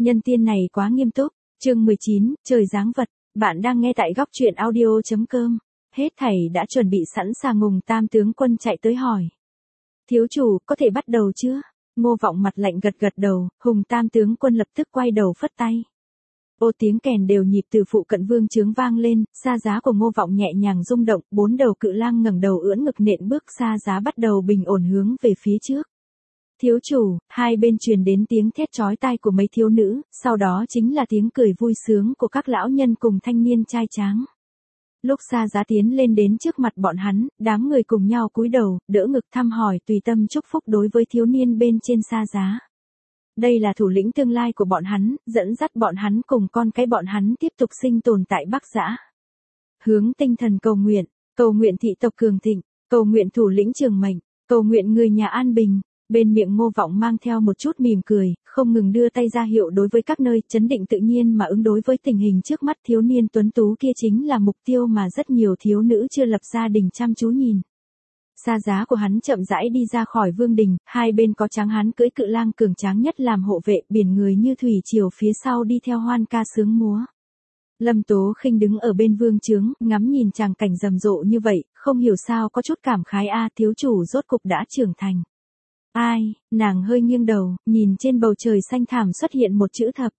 Nhân tiên này quá nghiêm túc. Chương 19, trời giáng vật. Bạn đang nghe tại góc truyện audio.com. Hết thảy đã chuẩn bị sẵn sàng, Hùng Tam tướng quân chạy tới hỏi. Thiếu chủ, có thể bắt đầu chưa? Ngô Vọng mặt lạnh gật gật đầu, Hùng Tam tướng quân lập tức quay đầu phất tay. Ô tiếng kèn đều nhịp từ phụ cận vương trướng vang lên, sa giá của Ngô Vọng nhẹ nhàng rung động, bốn đầu cự lang ngẩng đầu ưỡn ngực nện bước, sa giá bắt đầu bình ổn hướng về phía trước. Thiếu chủ, hai bên truyền đến tiếng thét chói tai của mấy thiếu nữ, sau đó chính là tiếng cười vui sướng của các lão nhân cùng thanh niên trai tráng. Lúc sa giá tiến lên đến trước mặt bọn hắn, đám người cùng nhau cúi đầu, đỡ ngực thăm hỏi tùy tâm chúc phúc đối với thiếu niên bên trên sa giá. Đây là thủ lĩnh tương lai của bọn hắn, dẫn dắt bọn hắn cùng con cái bọn hắn tiếp tục sinh tồn tại Bắc Dã. Hướng tinh thần cầu nguyện thị tộc cường thịnh, cầu nguyện thủ lĩnh trường mệnh, cầu nguyện người nhà an bình. Bên miệng Ngô Vọng mang theo một chút mỉm cười, không ngừng đưa tay ra hiệu đối với các nơi, chấn định tự nhiên mà ứng đối với tình hình trước mắt. Thiếu niên tuấn tú kia chính là mục tiêu mà rất nhiều thiếu nữ chưa lập gia đình chăm chú nhìn. Sa giá của hắn chậm rãi đi ra khỏi vương đình, hai bên có tráng hán cưỡi cự lang cường tráng nhất làm hộ vệ, biển người như thủy triều phía sau đi theo hoan ca sướng múa. Lâm Tố Khinh đứng ở bên vương trướng, ngắm nhìn tràng cảnh rầm rộ như vậy, không hiểu sao có chút cảm khái, thiếu chủ rốt cục đã trưởng thành. Ai, nàng hơi nghiêng đầu, nhìn trên bầu trời xanh thẳm xuất hiện một chữ thập.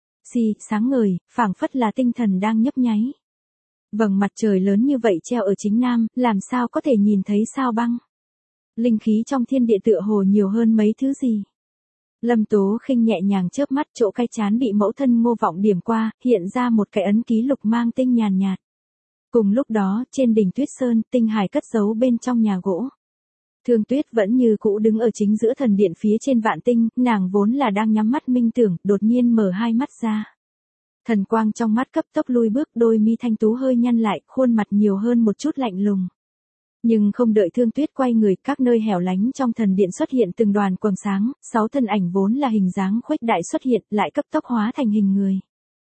Sáng ngời, phảng phất là tinh thần đang nhấp nháy. Vầng mặt trời lớn như vậy treo ở chính nam, làm sao có thể nhìn thấy sao băng. Linh khí trong thiên địa tựa hồ nhiều hơn mấy thứ gì. Lâm Tố Khinh nhẹ nhàng chớp mắt, chỗ cái trán bị mẫu thân Ngô Vọng điểm qua, hiện ra một cái ấn ký lục mang tinh nhàn nhạt. Cùng lúc đó, trên đỉnh Tuyết Sơn, Tinh Hải cất giấu bên trong nhà gỗ. Thương Tuyết vẫn như cũ đứng ở chính giữa thần điện phía trên vạn tinh, nàng vốn là đang nhắm mắt minh tưởng, đột nhiên mở hai mắt ra. Thần quang trong mắt cấp tốc lui bước, đôi mi thanh tú hơi nhăn lại, khuôn mặt nhiều hơn một chút lạnh lùng. Nhưng không đợi Thương Tuyết quay người, các nơi hẻo lánh trong thần điện xuất hiện từng đoàn quầng sáng, 6 thân ảnh vốn là hình dáng khuếch đại xuất hiện, lại cấp tốc hóa thành hình người.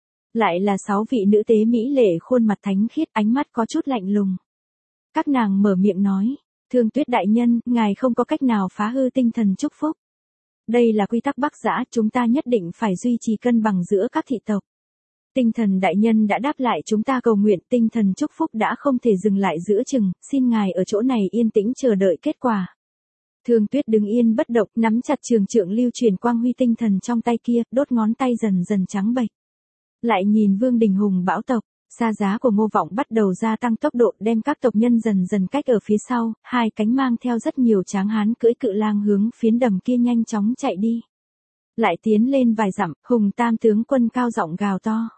Lại là 6 vị nữ tế mỹ lệ, khuôn mặt thánh khiết, ánh mắt có chút lạnh lùng. Các nàng mở miệng nói. Thương Tuyết đại nhân, ngài không có cách nào phá hư tinh thần chúc phúc. Đây là quy tắc Bắc Dã, chúng ta nhất định phải duy trì cân bằng giữa các thị tộc. Tinh thần đại nhân đã đáp lại chúng ta cầu nguyện, tinh thần chúc phúc đã không thể dừng lại giữa chừng, xin ngài ở chỗ này yên tĩnh chờ đợi kết quả. Thương Tuyết đứng yên bất động, nắm chặt trường trượng lưu truyền quang huy tinh thần trong tay kia, đốt ngón tay dần dần trắng bệch. Lại nhìn Vương Đình Hùng Bão tộc. Sa giá của Ngô Vọng bắt đầu gia tăng tốc độ, đem các tộc nhân dần dần cách ở phía sau, hai cánh mang theo rất nhiều tráng hán cưỡi cự lang hướng phiến đầm kia nhanh chóng chạy đi. Lại tiến lên vài dặm, Hùng Tam tướng quân cao giọng gào to.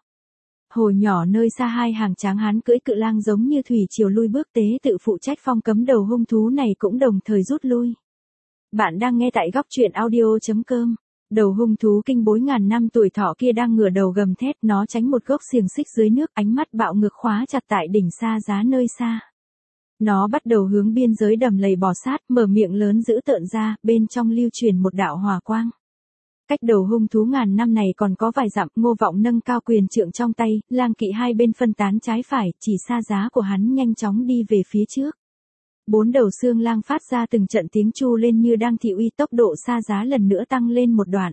Hồ nhỏ nơi xa hai hàng tráng hán cưỡi cự lang giống như thủy triều lui bước, tế tự phụ trách phong cấm đầu hung thú này cũng đồng thời rút lui. Bạn đang nghe tại góc truyện audio.com. Đầu hung thú kinh bối ngàn năm tuổi thọ kia đang ngửa đầu gầm thét, nó tránh một gốc xiềng xích dưới nước, ánh mắt bạo ngược khóa chặt tại đỉnh sa giá nơi xa. Nó bắt đầu hướng biên giới đầm lầy bò sát, mở miệng lớn dữ tợn ra, bên trong lưu truyền một đạo hỏa quang. Cách đầu hung thú ngàn năm này còn có vài dặm, Ngô Vọng nâng cao quyền trượng trong tay, lang kỵ hai bên phân tán trái phải, chỉ sa giá của hắn nhanh chóng đi về phía trước. Bốn đầu xương lang phát ra từng trận tiếng chu lên như đang thị uy, tốc độ sa giá lần nữa tăng lên một đoạn.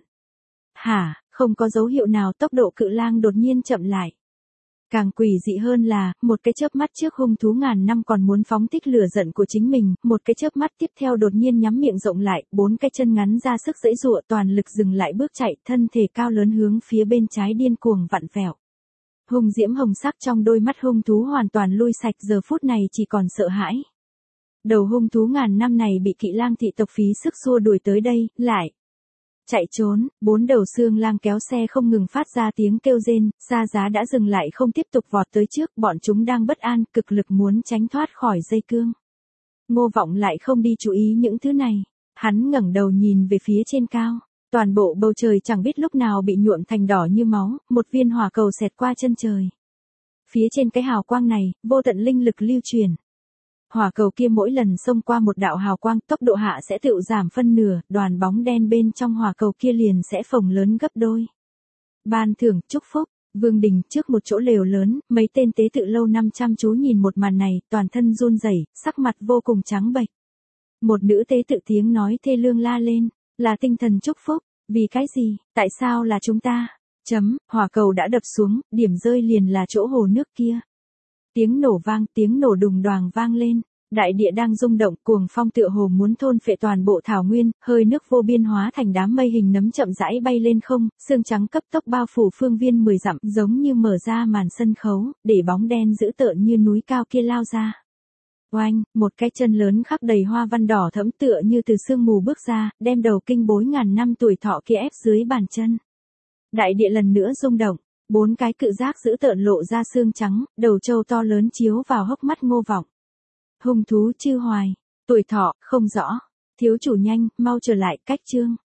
Không có dấu hiệu nào, tốc độ cự lang đột nhiên chậm lại. Càng quỷ dị hơn là, một cái chớp mắt trước hung thú ngàn năm còn muốn phóng thích lửa giận của chính mình, một cái chớp mắt tiếp theo đột nhiên nhắm miệng rộng lại, bốn cái chân ngắn ra sức giãy giụa, toàn lực dừng lại bước chạy, thân thể cao lớn hướng phía bên trái điên cuồng vặn vẹo. Hung diễm hồng sắc trong đôi mắt hung thú hoàn toàn lui sạch, giờ phút này chỉ còn sợ hãi. Đầu hung thú ngàn năm này bị kỵ lang thị tộc phí sức xua đuổi tới đây, lại chạy trốn, bốn đầu xương lang kéo xe không ngừng phát ra tiếng kêu rên, sa giá đã dừng lại không tiếp tục vọt tới trước, bọn chúng đang bất an, cực lực muốn tránh thoát khỏi dây cương. Ngô Vọng lại không đi chú ý những thứ này, hắn ngẩng đầu nhìn về phía trên cao, toàn bộ bầu trời chẳng biết lúc nào bị nhuộm thành đỏ như máu, một viên hỏa cầu xẹt qua chân trời. Phía trên cái hào quang này, vô tận linh lực lưu truyền. Hỏa cầu kia mỗi lần xông qua một đạo hào quang, tốc độ hạ sẽ tự giảm phân nửa, đoàn bóng đen bên trong hỏa cầu kia liền sẽ phồng lớn gấp đôi. Ban thưởng, chúc phúc, Vương đình trước một chỗ lều lớn, mấy tên tế tự lâu năm chăm chú nhìn một màn này, toàn thân run rẩy, sắc mặt vô cùng trắng bệch. Một nữ tế tự tiếng nói thê lương la lên, là tinh thần chúc phúc, vì cái gì, tại sao là chúng ta? Hỏa cầu đã đập xuống, điểm rơi liền là chỗ hồ nước kia. Tiếng nổ đùng đoàng vang lên. Đại địa đang rung động, cuồng phong tựa hồ muốn thôn phệ toàn bộ thảo nguyên, hơi nước vô biên hóa thành đám mây hình nấm chậm rãi bay lên không, sương trắng cấp tốc bao phủ phương viên 10 dặm, giống như mở ra màn sân khấu, để bóng đen dữ tợn như núi cao kia lao ra. Oanh, một cái chân lớn khắc đầy hoa văn đỏ thẫm tựa như từ sương mù bước ra, đem đầu kinh bối ngàn năm tuổi thọ kia ép dưới bàn chân. Đại địa lần nữa rung động, 4 cái cự giác dữ tợn lộ ra xương trắng, đầu trâu to lớn chiếu vào hốc mắt Ngô Vọng. Hung thú Chư Hoài, tuổi thọ, không rõ. Thiếu chủ nhanh, mau trở lại, cách chương.